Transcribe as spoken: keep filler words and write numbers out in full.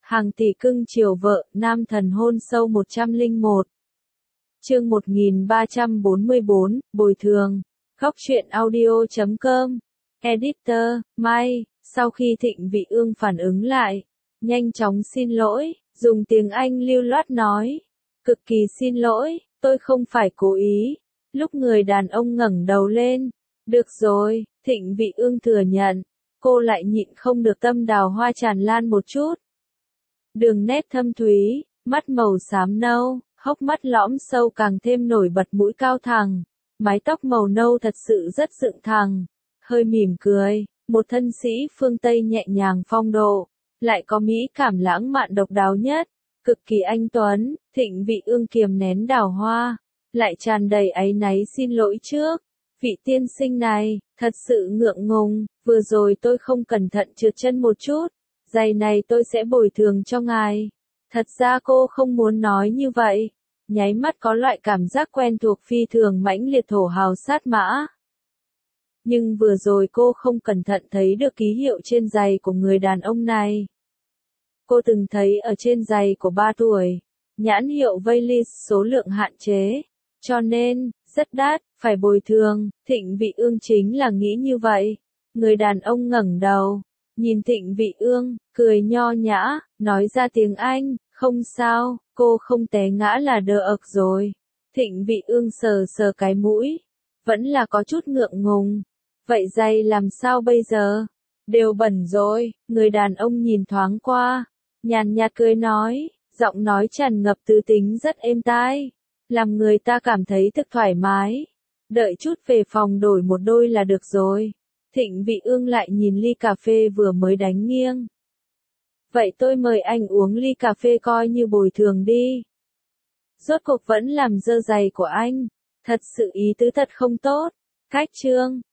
Hàng tỷ cưng chiều vợ, nam thần hôn sâu một trăm lẻ một. Chương một nghìn ba trăm bốn mươi bốn, bồi thường. Góc truyện audio chấm com. Editor, Mai, sau khi Thịnh Vị Ương phản ứng lại, nhanh chóng xin lỗi, dùng tiếng Anh lưu loát nói. Cực kỳ xin lỗi, tôi không phải cố ý. Lúc người đàn ông ngẩng đầu lên. Được rồi, Thịnh Vị Ương thừa nhận. Cô lại nhịn không được tâm đào hoa tràn lan một chút. Đường nét thâm thúy, mắt màu xám nâu, hốc mắt lõm sâu càng thêm nổi bật mũi cao thẳng. Mái tóc màu nâu thật sự rất dựng thẳng. Hơi mỉm cười, một thân sĩ phương Tây nhẹ nhàng phong độ, lại có mỹ cảm lãng mạn độc đáo nhất. Cực kỳ anh tuấn, Thịnh Vị Ương kiềm nén đào hoa, lại tràn đầy áy náy xin lỗi trước. Vị tiên sinh này, thật sự ngượng ngùng, vừa rồi tôi không cẩn thận trượt chân một chút, giày này tôi sẽ bồi thường cho ngài. Thật ra cô không muốn nói như vậy, nháy mắt có loại cảm giác quen thuộc phi thường mãnh liệt thổ hào sát mã. Nhưng vừa rồi cô không cẩn thận thấy được ký hiệu trên giày của người đàn ông này. Cô từng thấy ở trên giày của ba tuổi, nhãn hiệu Vailis số lượng hạn chế, cho nên, rất đắt, phải bồi thường. Thịnh Vị Ương chính là nghĩ như vậy. Người đàn ông ngẩng đầu, nhìn Thịnh Vị Ương, cười nho nhã, nói ra tiếng Anh, không sao, cô không té ngã là đỡ ực rồi. Thịnh Vị Ương sờ sờ cái mũi, vẫn là có chút ngượng ngùng. Vậy giày làm sao bây giờ? Đều bẩn rồi. Người đàn ông nhìn thoáng qua, nhàn nhạt cười nói, giọng nói tràn ngập tư tính rất êm tai, làm người ta cảm thấy thực thoải mái. Đợi chút về phòng đổi một đôi là được rồi. Thịnh Vị Ương lại nhìn ly cà phê vừa mới đánh nghiêng. Vậy tôi mời anh uống ly cà phê coi như bồi thường đi. Rốt cuộc vẫn làm dơ giày của anh. Thật sự ý tứ thật không tốt. Cách chương.